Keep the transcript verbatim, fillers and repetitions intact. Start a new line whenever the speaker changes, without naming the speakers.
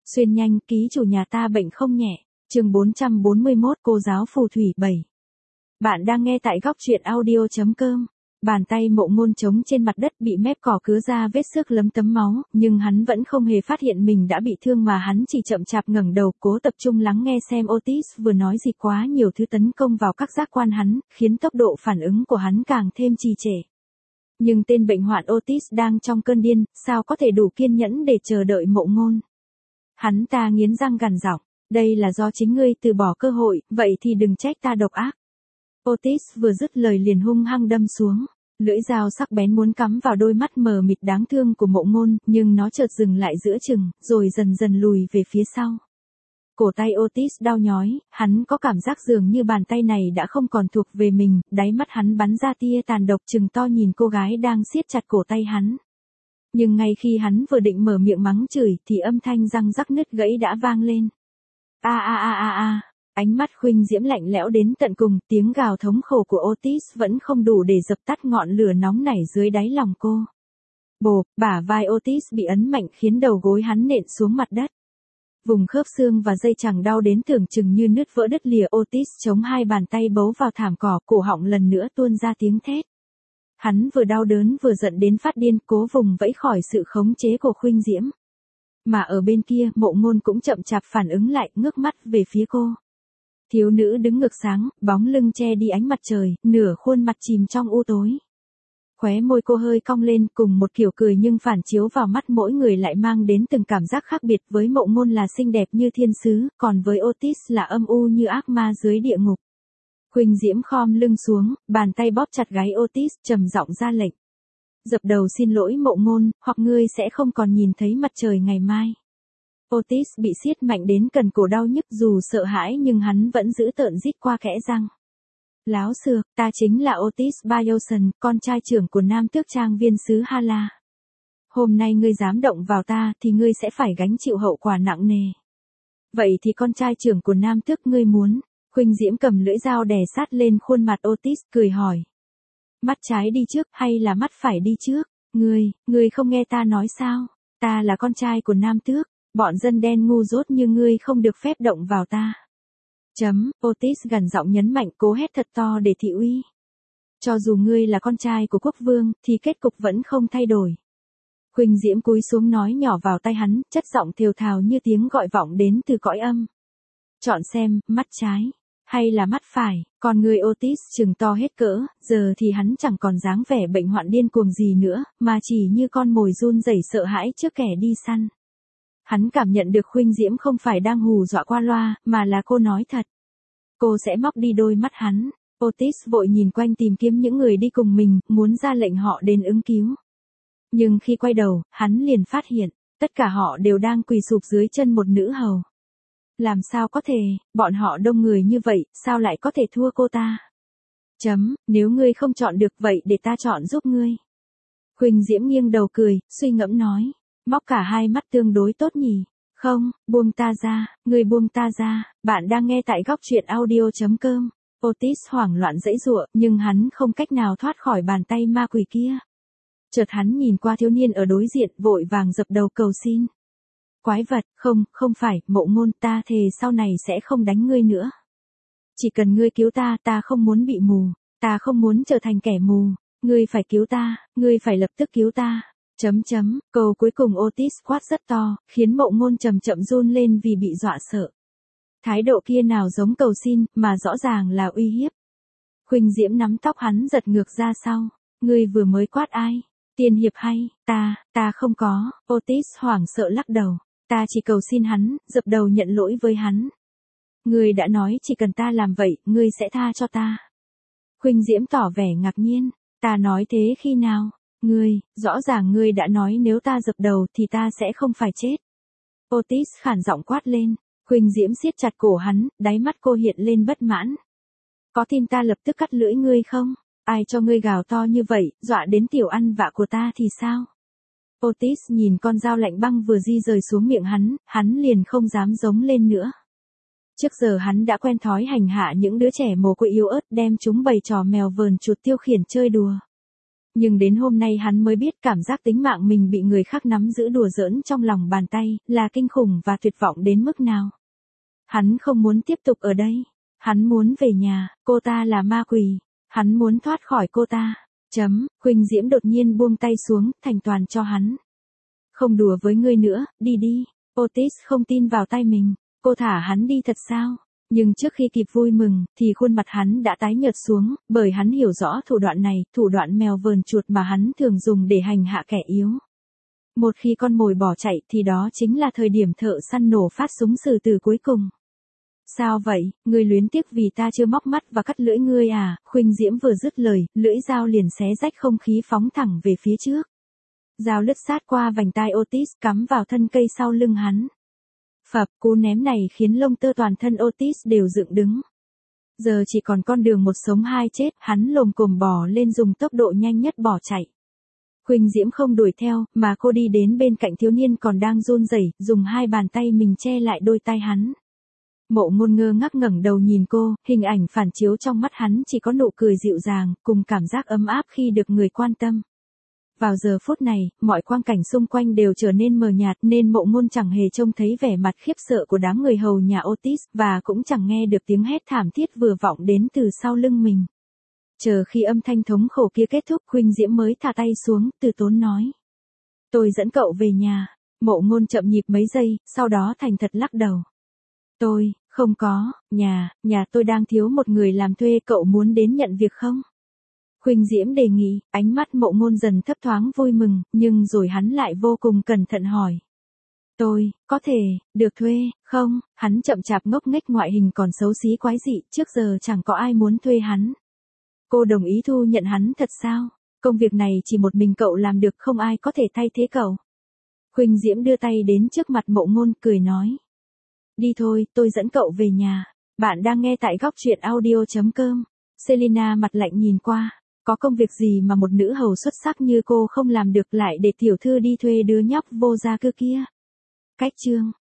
Xuyên nhanh, ký chủ nhà ta bệnh không nhẹ. Chương bốn trăm bốn mươi mốt Cô giáo phù thủy bảy. Bạn đang nghe tại góc truyện audio.com. Bàn tay Mộ Ngôn trống trên mặt đất bị mép cỏ cứa ra vết xước lấm tấm máu, nhưng hắn vẫn không hề phát hiện mình đã bị thương mà hắn chỉ chậm chạp ngẩng đầu cố tập trung lắng nghe xem Otis vừa nói gì. Quá nhiều thứ tấn công vào các giác quan hắn, khiến tốc độ phản ứng của hắn càng thêm trì trệ. Nhưng tên bệnh hoạn Otis đang trong cơn điên, sao có thể đủ kiên nhẫn để chờ đợi Mộ Ngôn. Hắn ta nghiến răng gằn giọng, đây là do chính ngươi từ bỏ cơ hội, vậy thì đừng trách ta độc ác. Otis vừa dứt lời liền hung hăng đâm xuống, lưỡi dao sắc bén muốn cắm vào đôi mắt mờ mịt đáng thương của Mộ Ngôn, nhưng nó chợt dừng lại giữa chừng, rồi dần dần lùi về phía sau. Cổ tay Otis đau nhói, hắn có cảm giác dường như bàn tay này đã không còn thuộc về mình, đáy mắt hắn bắn ra tia tàn độc trừng to nhìn cô gái đang siết chặt cổ tay hắn. Nhưng ngay khi hắn vừa định mở miệng mắng chửi thì âm thanh răng rắc nứt gãy đã vang lên. A a a a a, ánh mắt Khuynh Diễm lạnh lẽo đến tận cùng, tiếng gào thống khổ của Otis vẫn không đủ để dập tắt ngọn lửa nóng nảy dưới đáy lòng cô. Bộp, bả vai Otis bị ấn mạnh khiến đầu gối hắn nện xuống mặt đất. Vùng khớp xương và dây chằng đau đến tưởng chừng như nứt vỡ đứt lìa. Otis chống hai bàn tay bấu vào thảm cỏ, cổ họng lần nữa tuôn ra tiếng thét. Hắn vừa đau đớn vừa giận đến phát điên, cố vùng vẫy khỏi sự khống chế của Khuynh Diễm. Mà ở bên kia, Mộ Ngôn cũng chậm chạp phản ứng lại, ngước mắt về phía cô. Thiếu nữ đứng ngược sáng, bóng lưng che đi ánh mặt trời, nửa khuôn mặt chìm trong u tối. Khóe môi cô hơi cong lên, cùng một kiểu cười nhưng phản chiếu vào mắt mỗi người lại mang đến từng cảm giác khác biệt. Với Mộ Ngôn là xinh đẹp như thiên sứ, còn với Otis là âm u như ác ma dưới địa ngục. Khuynh Diễm khom lưng xuống, bàn tay bóp chặt gáy Otis, trầm giọng ra lệnh. Dập đầu xin lỗi Mộ Ngôn, hoặc ngươi sẽ không còn nhìn thấy mặt trời ngày mai. Otis bị siết mạnh đến cần cổ đau nhức, dù sợ hãi nhưng hắn vẫn giữ tợn rít qua kẽ răng. Láo xược, ta chính là Otis Bioson, con trai trưởng của Nam Tước Trang viên xứ Hala. Hôm nay ngươi dám động vào ta thì ngươi sẽ phải gánh chịu hậu quả nặng nề. Vậy thì con trai trưởng của Nam Tước ngươi muốn? Khuynh Diễm cầm lưỡi dao đè sát lên khuôn mặt Otis, cười hỏi. Mắt trái đi trước hay là mắt phải đi trước? Ngươi, ngươi không nghe ta nói sao? Ta là con trai của Nam Tước, bọn dân đen ngu dốt như ngươi không được phép động vào ta. Chấm, Otis gần giọng nhấn mạnh, cố hét thật to để thị uy. Cho dù ngươi là con trai của quốc vương, thì kết cục vẫn không thay đổi. Khuynh Diễm cúi xuống nói nhỏ vào tai hắn, chất giọng thều thào như tiếng gọi vọng đến từ cõi âm. Chọn xem, mắt trái hay là mắt phải. Còn người Otis trừng to hết cỡ, giờ thì hắn chẳng còn dáng vẻ bệnh hoạn điên cuồng gì nữa, mà chỉ như con mồi run rẩy sợ hãi trước kẻ đi săn. Hắn cảm nhận được Khuynh Diễm không phải đang hù dọa qua loa, mà là cô nói thật. Cô sẽ móc đi đôi mắt hắn. Otis vội nhìn quanh tìm kiếm những người đi cùng mình, muốn ra lệnh họ đến ứng cứu. Nhưng khi quay đầu, hắn liền phát hiện, tất cả họ đều đang quỳ sụp dưới chân một nữ hầu. Làm sao có thể, bọn họ đông người như vậy, sao lại có thể thua cô ta? Chấm, nếu ngươi không chọn được vậy để ta chọn giúp ngươi. Khuynh Diễm nghiêng đầu cười, suy ngẫm nói, móc cả hai mắt tương đối tốt nhỉ? Không, buông ta ra, ngươi buông ta ra. Bạn đang nghe tại góc truyện audio.com. Otis hoảng loạn giãy giụa, nhưng hắn không cách nào thoát khỏi bàn tay ma quỷ kia. Chợt hắn nhìn qua thiếu niên ở đối diện, vội vàng dập đầu cầu xin. Quái vật, không, không phải, Mộ Ngôn, ta thề sau này sẽ không đánh ngươi nữa. Chỉ cần ngươi cứu ta, ta không muốn bị mù, ta không muốn trở thành kẻ mù, ngươi phải cứu ta, ngươi phải lập tức cứu ta. Chấm chấm, câu cuối cùng Otis quát rất to, khiến Mộ Ngôn chậm chậm run lên vì bị dọa sợ. Thái độ kia nào giống cầu xin, mà rõ ràng là uy hiếp. Khuynh Diễm nắm tóc hắn giật ngược ra sau, ngươi vừa mới quát ai? Tiên hiệp hay? Ta, ta không có. Otis hoảng sợ lắc đầu. Ta chỉ cầu xin hắn, dập đầu nhận lỗi với hắn. Ngươi đã nói chỉ cần ta làm vậy, ngươi sẽ tha cho ta. Khuynh Diễm tỏ vẻ ngạc nhiên. Ta nói thế khi nào? Ngươi, rõ ràng ngươi đã nói nếu ta dập đầu thì ta sẽ không phải chết. Otis khản giọng quát lên. Khuynh Diễm siết chặt cổ hắn, đáy mắt cô hiện lên bất mãn. Có tin ta lập tức cắt lưỡi ngươi không? Ai cho ngươi gào to như vậy, dọa đến tiểu ăn vạ của ta thì sao? Otis nhìn con dao lạnh băng vừa di rời xuống miệng hắn, hắn liền không dám giống lên nữa. Trước giờ hắn đã quen thói hành hạ những đứa trẻ mồ côi yếu ớt, đem chúng bày trò mèo vờn chuột tiêu khiển chơi đùa. Nhưng đến hôm nay hắn mới biết cảm giác tính mạng mình bị người khác nắm giữ đùa giỡn trong lòng bàn tay, là kinh khủng và tuyệt vọng đến mức nào. Hắn không muốn tiếp tục ở đây. Hắn muốn về nhà, cô ta là ma quỷ. Hắn muốn thoát khỏi cô ta. Chấm, Khuynh Diễm đột nhiên buông tay xuống, thành toàn cho hắn. Không đùa với ngươi nữa, đi đi. Otis không tin vào tay mình. Cô thả hắn đi thật sao? Nhưng trước khi kịp vui mừng, thì khuôn mặt hắn đã tái nhợt xuống, bởi hắn hiểu rõ thủ đoạn này, thủ đoạn mèo vờn chuột mà hắn thường dùng để hành hạ kẻ yếu. Một khi con mồi bỏ chạy thì đó chính là thời điểm thợ săn nổ phát súng xử tử cuối cùng. Sao vậy, ngươi luyến tiếc vì ta chưa móc mắt và cắt lưỡi ngươi à? Khuynh Diễm vừa dứt lời, lưỡi dao liền xé rách không khí phóng thẳng về phía trước. Dao lướt sát qua vành tai Otis cắm vào thân cây sau lưng hắn. Phập, cú ném này khiến lông tơ toàn thân Otis đều dựng đứng. Giờ chỉ còn con đường một sống hai chết, hắn lồm cồm bò lên dùng tốc độ nhanh nhất bỏ chạy. Khuynh Diễm không đuổi theo, mà cô đi đến bên cạnh thiếu niên còn đang run rẩy, dùng hai bàn tay mình che lại đôi tai hắn. Mộ Ngôn ngơ ngác ngẩng đầu nhìn cô, hình ảnh phản chiếu trong mắt hắn chỉ có nụ cười dịu dàng, cùng cảm giác ấm áp khi được người quan tâm. Vào giờ phút này, mọi quang cảnh xung quanh đều trở nên mờ nhạt nên Mộ Ngôn chẳng hề trông thấy vẻ mặt khiếp sợ của đám người hầu nhà Otis, và cũng chẳng nghe được tiếng hét thảm thiết vừa vọng đến từ sau lưng mình. Chờ khi âm thanh thống khổ kia kết thúc, Khuynh Diễm mới thả tay xuống, từ tốn nói. Tôi dẫn cậu về nhà. Mộ Ngôn chậm nhịp mấy giây, sau đó thành thật lắc đầu. Tôi, không có, nhà, nhà tôi đang thiếu một người làm thuê, cậu muốn đến nhận việc không? Khuynh Diễm đề nghị, ánh mắt Mộ Ngôn dần thấp thoáng vui mừng, nhưng rồi hắn lại vô cùng cẩn thận hỏi. Tôi, có thể, được thuê, không? Hắn chậm chạp ngốc nghếch, ngoại hình còn xấu xí quái dị, trước giờ chẳng có ai muốn thuê hắn. Cô đồng ý thu nhận hắn thật sao? Công việc này chỉ một mình cậu làm được, không ai có thể thay thế cậu. Khuynh Diễm đưa tay đến trước mặt Mộ Ngôn, cười nói. Đi thôi, tôi dẫn cậu về nhà. Bạn đang nghe tại góc truyện audio chấm com. Selina mặt lạnh nhìn qua. Có công việc gì mà một nữ hầu xuất sắc như cô không làm được, lại để tiểu thư đi thuê đứa nhóc vô gia cư kia? Cách chương